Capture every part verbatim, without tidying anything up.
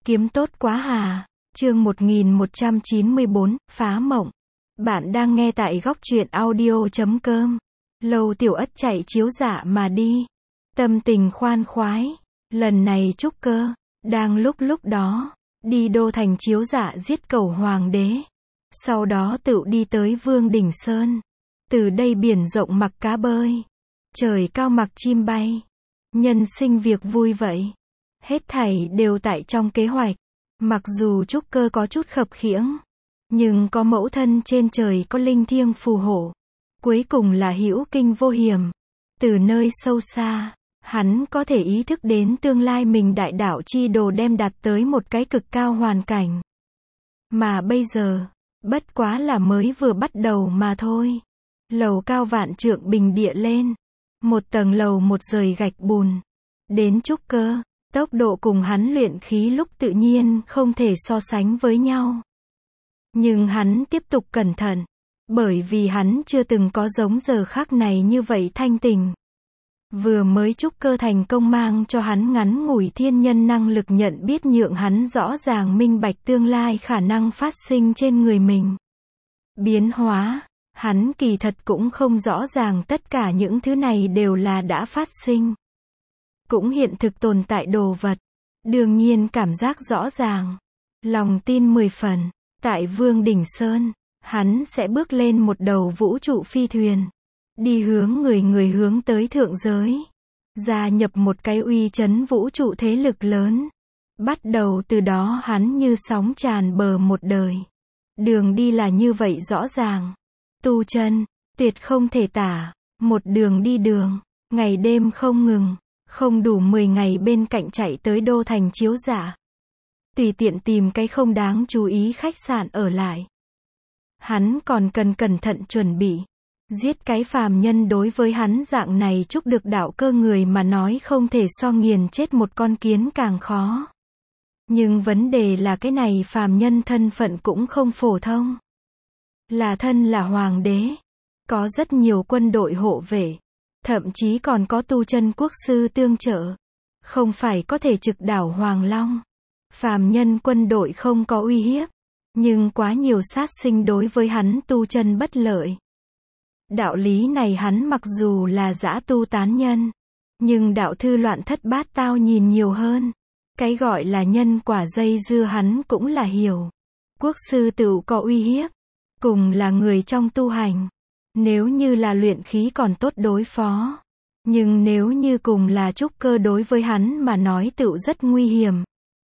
Kiếm tốt quá hà. Chương một nghìn một trăm chín mươi bốn, phá mộng. Bạn đang nghe tại góc truyện audio chấm com. Lâu Tiểu Ất chạy chiếu dạ mà đi. Tâm tình khoan khoái. Lần này trúc cơ. Đang lúc lúc đó. Đi đô thành chiếu dạ giết cẩu hoàng đế. Sau đó tự đi tới Vương Đỉnh Sơn. Từ đây biển rộng mặc cá bơi. Trời cao mặc chim bay. Nhân sinh việc vui vậy. Hết thảy đều tại trong kế hoạch. Mặc dù trúc cơ có chút khập khiễng, nhưng có mẫu thân trên trời có linh thiêng phù hộ. Cuối cùng là hữu kinh vô hiểm. Từ nơi sâu xa, hắn có thể ý thức đến tương lai mình đại đạo chi đồ đem đạt tới một cái cực cao hoàn cảnh. Mà bây giờ, bất quá là mới vừa bắt đầu mà thôi. Lầu cao vạn trượng bình địa lên. Một tầng lầu một rời gạch bùn. Đến trúc cơ. Tốc độ cùng hắn luyện khí lúc tự nhiên không thể so sánh với nhau. Nhưng hắn tiếp tục cẩn thận. Bởi vì hắn chưa từng có giống giờ khắc này như vậy thanh tình. Vừa mới trúc cơ thành công mang cho hắn ngắn ngủi thiên nhân năng lực nhận biết nhượng hắn rõ ràng minh bạch tương lai khả năng phát sinh trên người mình. Biến hóa, hắn kỳ thật cũng không rõ ràng tất cả những thứ này đều là đã phát sinh. Cũng hiện thực tồn tại đồ vật. Đương nhiên cảm giác rõ ràng. Lòng tin mười phần. Tại Vương Đỉnh Sơn, hắn sẽ bước lên một đầu vũ trụ phi thuyền. Đi hướng người người hướng tới thượng giới. Gia nhập một cái uy chấn vũ trụ thế lực lớn. Bắt đầu từ đó hắn như sóng tràn bờ một đời. Đường đi là như vậy rõ ràng. Tu chân, tuyệt không thể tả. Một đường đi đường, ngày đêm không ngừng. Không đủ mười ngày bên cạnh chạy tới đô thành chiếu dạ. Tùy tiện tìm cái không đáng chú ý khách sạn ở lại. Hắn còn cần cẩn thận chuẩn bị. Giết cái phàm nhân đối với hắn dạng này chúc được đạo cơ người mà nói không thể so nghiền chết một con kiến càng khó. Nhưng vấn đề là cái này phàm nhân thân phận cũng không phổ thông. Là thân là hoàng đế. Có rất nhiều quân đội hộ vệ. Thậm chí còn có tu chân quốc sư tương trợ. Không phải có thể trực đảo Hoàng Long. Phàm nhân quân đội không có uy hiếp. Nhưng quá nhiều sát sinh đối với hắn tu chân bất lợi. Đạo lý này hắn mặc dù là dã tu tán nhân. Nhưng đạo thư loạn thất bát tao nhìn nhiều hơn. Cái gọi là nhân quả dây dưa hắn cũng là hiểu. Quốc sư tự có uy hiếp. Cùng là người trong tu hành. Nếu như là luyện khí còn tốt đối phó. Nhưng nếu như cùng là trúc cơ đối với hắn mà nói tựu rất nguy hiểm.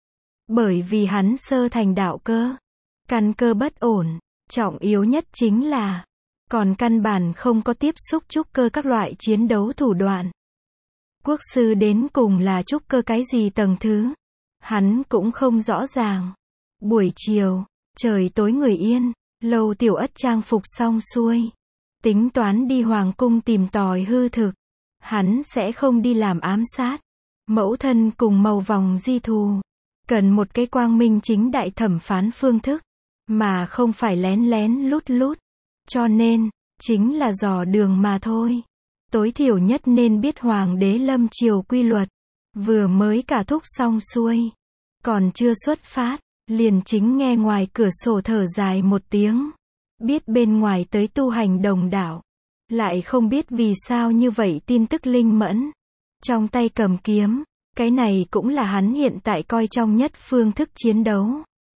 Bởi vì hắn sơ thành đạo cơ. Căn cơ bất ổn. Trọng yếu nhất chính là. Còn căn bản không có tiếp xúc trúc cơ các loại chiến đấu thủ đoạn. Quốc sư đến cùng là trúc cơ cái gì tầng thứ. Hắn cũng không rõ ràng. Buổi chiều, trời tối người yên. Lâu Tiểu Ất trang phục xong xuôi. Tính toán đi hoàng cung tìm tòi hư thực. Hắn sẽ không đi làm ám sát. Mẫu thân cùng màu vòng di thù. Cần một cái quang minh chính đại thẩm phán phương thức. Mà không phải lén lén lút lút. Cho nên, chính là dò đường mà thôi. Tối thiểu nhất nên biết hoàng đế lâm triều quy luật. Vừa mới cả thúc xong xuôi. Còn chưa xuất phát. Liền chính nghe ngoài cửa sổ thở dài một tiếng. Biết bên ngoài tới tu hành đồng đảo. Lại không biết vì sao như vậy tin tức linh mẫn. Trong tay cầm kiếm. Cái này cũng là hắn hiện tại coi trọng nhất phương thức chiến đấu.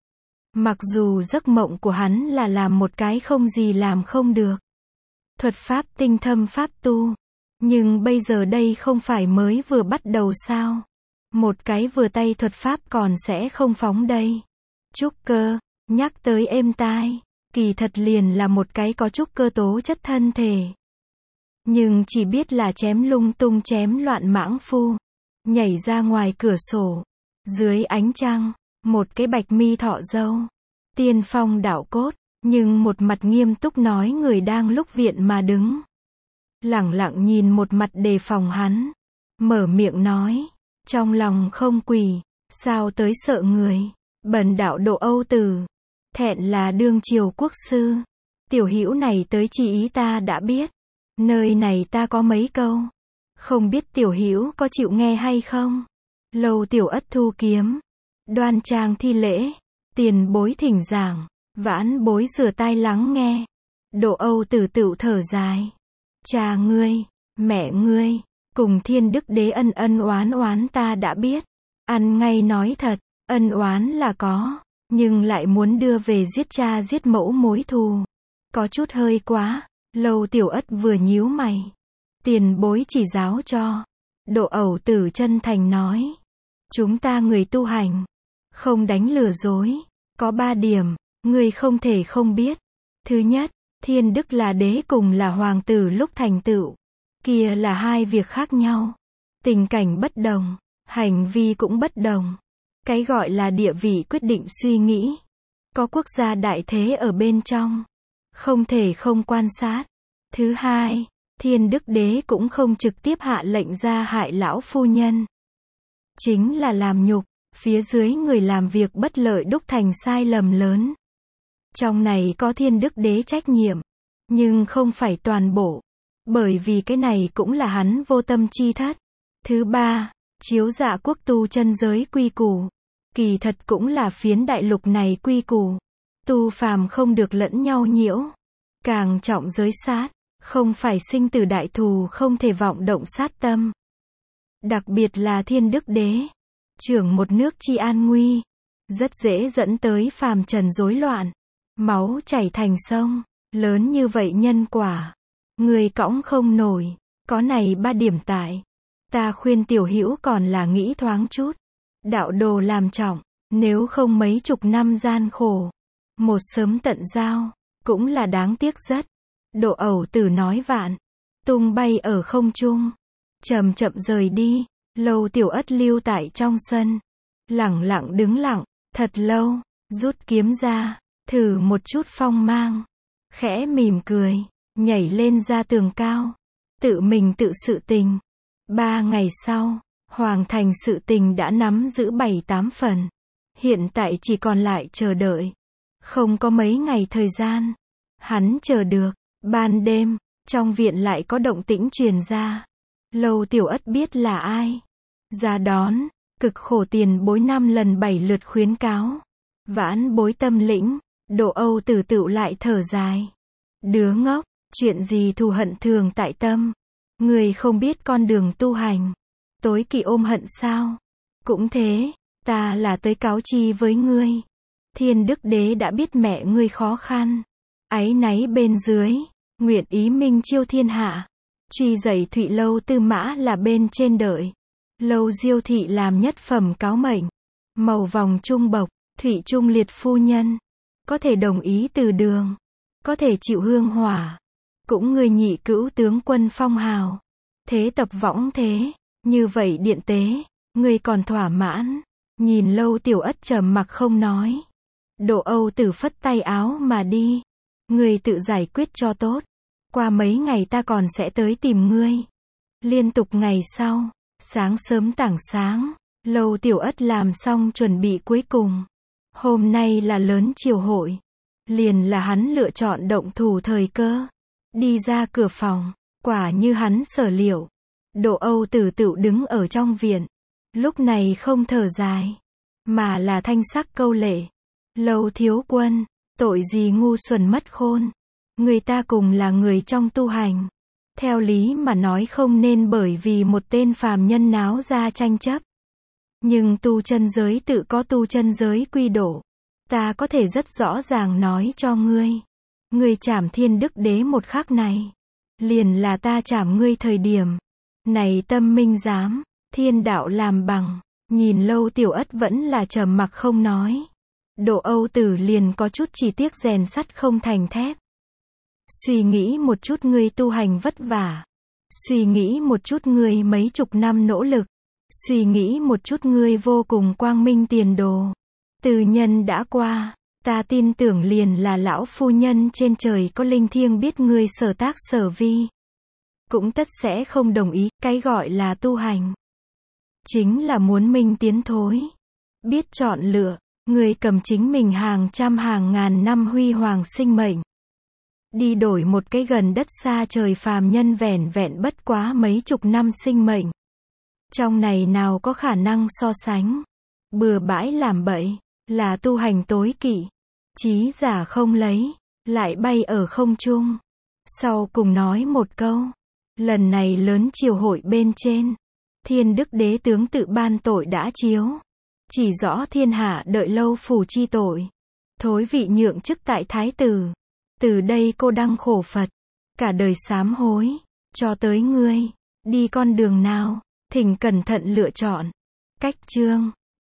Mặc dù giấc mộng của hắn là làm một cái không gì làm không được. Thuật pháp tinh thâm pháp tu. Nhưng bây giờ đây không phải mới vừa bắt đầu sao. Một cái vừa tay thuật pháp còn sẽ không phóng đây. Trúc cơ, nhắc tới êm tai. Kỳ thật liền là một cái có chút cơ tố chất thân thể. Nhưng chỉ biết là chém lung tung chém loạn mãng phu. Nhảy ra ngoài cửa sổ. Dưới ánh trăng, một cái bạch mi thọ dâu. Tiên phong đạo cốt, nhưng một mặt nghiêm túc nói người đang lúc viện mà đứng. Lẳng lặng nhìn một mặt đề phòng hắn. Mở miệng nói, trong lòng không quỳ, sao tới sợ người. Bần đạo độ Âu Tử. Thẹn là đương triều quốc sư. Tiểu hữu này tới chỉ ý ta đã biết. Nơi này ta có mấy câu. Không biết tiểu hữu có chịu nghe hay không? Lâu Tiểu Ất thu kiếm. Đoan trang thi lễ, tiền bối thỉnh giảng, vãn bối rửa tai lắng nghe. Độ Âu Tử tựu thở dài. Cha ngươi, mẹ ngươi, cùng Thiên Đức Đế ân ân oán oán ta đã biết. Ăn ngay nói thật, ân oán là có, nhưng lại muốn đưa về giết cha giết mẫu mối thù. Có chút hơi quá. Lâu Tiểu Ất vừa nhíu mày. Tiền bối chỉ giáo cho. Độ Âu Tử chân thành nói. Chúng ta người tu hành, không đánh lừa dối. Có ba điểm, ngươi không thể không biết. Thứ nhất, Thiên Đức là đế cùng là hoàng tử lúc thành tựu. Kia là hai việc khác nhau. Tình cảnh bất đồng, hành vi cũng bất đồng. Cái gọi là địa vị quyết định suy nghĩ. Có quốc gia đại thế ở bên trong. Không thể không quan sát. Thứ hai, Thiên Đức đế cũng không trực tiếp hạ lệnh ra hại lão phu nhân. Chính là làm nhục, phía dưới người làm việc bất lợi đúc thành sai lầm lớn. Trong này có Thiên Đức đế trách nhiệm, nhưng không phải toàn bộ. Bởi vì cái này cũng là hắn vô tâm chi thất. Thứ ba, chiếu dạ quốc tu chân giới quy củ. Kỳ thật cũng là phiến đại lục này quy củ. Tu phàm không được lẫn nhau nhiễu. Càng trọng giới sát, không phải sinh tử đại thù không thể vọng động sát tâm. Đặc biệt là Thiên Đức đế, trưởng một nước chi an nguy, rất dễ dẫn tới phàm trần rối loạn, máu chảy thành sông, lớn như vậy nhân quả, người cõng không nổi, có này ba điểm tại. Ta khuyên tiểu hữu còn là nghĩ thoáng chút, đạo đồ làm trọng, nếu không mấy chục năm gian khổ, một sớm tận giao, cũng là đáng tiếc rất. Độ Âu Tử nói vạn, tung bay ở không trung, chậm chậm rời đi. Lâu Tiểu Ất lưu tại trong sân, lẳng lặng đứng lặng, thật lâu, rút kiếm ra, thử một chút phong mang, khẽ mỉm cười, nhảy lên ra tường cao, tự mình tự sự tình. Ba ngày sau, Hoàng thành sự tình đã nắm giữ bảy tám phần, hiện tại chỉ còn lại chờ đợi. Không có mấy ngày thời gian, hắn chờ được. Ban đêm, trong viện lại có động tĩnh truyền ra. Lâu Tiểu Ất biết là ai ra đón, cực khổ tiền bối năm lần bảy lượt khuyến cáo, vãn bối tâm lĩnh. Độ Âu Tử tựu lại thở dài. Đứa ngốc, chuyện gì thù hận thường tại tâm, người không biết con đường tu hành, tối kỵ ôm hận sao? Cũng thế, ta là tới cáo chi với ngươi. Thiên Đức đế đã biết mẹ ngươi khó khăn, áy náy bên dưới, nguyện ý minh chiêu thiên hạ, truy dậy Thụy Lâu Tư Mã là bên trên đợi. Lâu Diêu thị làm nhất phẩm cáo mệnh, màu vòng trung bộc, Thụy Trung liệt phu nhân, có thể đồng ý từ đường, có thể chịu hương hỏa, cũng người nhị cữu tướng quân phong hào, thế tập võng thế, như vậy điện tế, người còn thỏa mãn. Nhìn Lâu Tiểu Ất trầm mặc không nói, Độ Âu Tử phất tay áo mà đi. Người tự giải quyết cho tốt, qua mấy ngày ta còn sẽ tới tìm ngươi. Liên tục ngày sau, sáng sớm tảng sáng, Lâu Tiểu Ất làm xong chuẩn bị cuối cùng. Hôm nay là lớn triều hội, liền là hắn lựa chọn động thủ thời cơ. Đi ra cửa phòng, quả như hắn sở liệu. Độ Âu Tử tựu đứng ở trong viện, lúc này không thở dài, mà là thanh sắc câu lệ. Lâu thiếu quân, tội gì ngu xuẩn mất khôn. Người ta cùng là người trong tu hành, theo lý mà nói không nên bởi vì một tên phàm nhân náo ra tranh chấp. Nhưng tu chân giới tự có tu chân giới quy độ. Ta có thể rất rõ ràng nói cho ngươi. Ngươi trảm Thiên Đức đế một khắc này, liền là ta trảm ngươi thời điểm. Này tâm minh giám, thiên đạo làm bằng. Nhìn Lâu Tiểu Ất vẫn là trầm mặc không nói. Độ Âu Tử liền có chút chỉ tiếc rèn sắt không thành thép. Suy nghĩ một chút ngươi tu hành vất vả. Suy nghĩ một chút ngươi mấy chục năm nỗ lực. Suy nghĩ một chút ngươi vô cùng quang minh tiền đồ. Từ nhân đã qua, ta tin tưởng liền là lão phu nhân trên trời có linh thiêng biết ngươi sở tác sở vi. Cũng tất sẽ không đồng ý, cái gọi là tu hành. Chính là muốn minh tiến thối. Biết chọn lựa, người cầm chính mình hàng trăm hàng ngàn năm huy hoàng sinh mệnh. Đi đổi một cái gần đất xa trời phàm nhân vẻn vẹn bất quá mấy chục năm sinh mệnh. Trong này nào có khả năng so sánh. Bừa bãi làm bậy, là tu hành tối kỵ. Chí giả không lấy, lại bay ở không trung. Sau cùng nói một câu. Lần này lớn triều hội bên trên. Thiên đức đế tướng tự ban tội đã chiếu. Chỉ rõ thiên hạ đợi lâu phù chi tội. Thối vị nhượng chức tại thái tử. Từ đây cô đăng khổ Phật. Cả đời sám hối. Cho tới ngươi. Đi con đường nào. Thỉnh cẩn thận lựa chọn. Cách chương.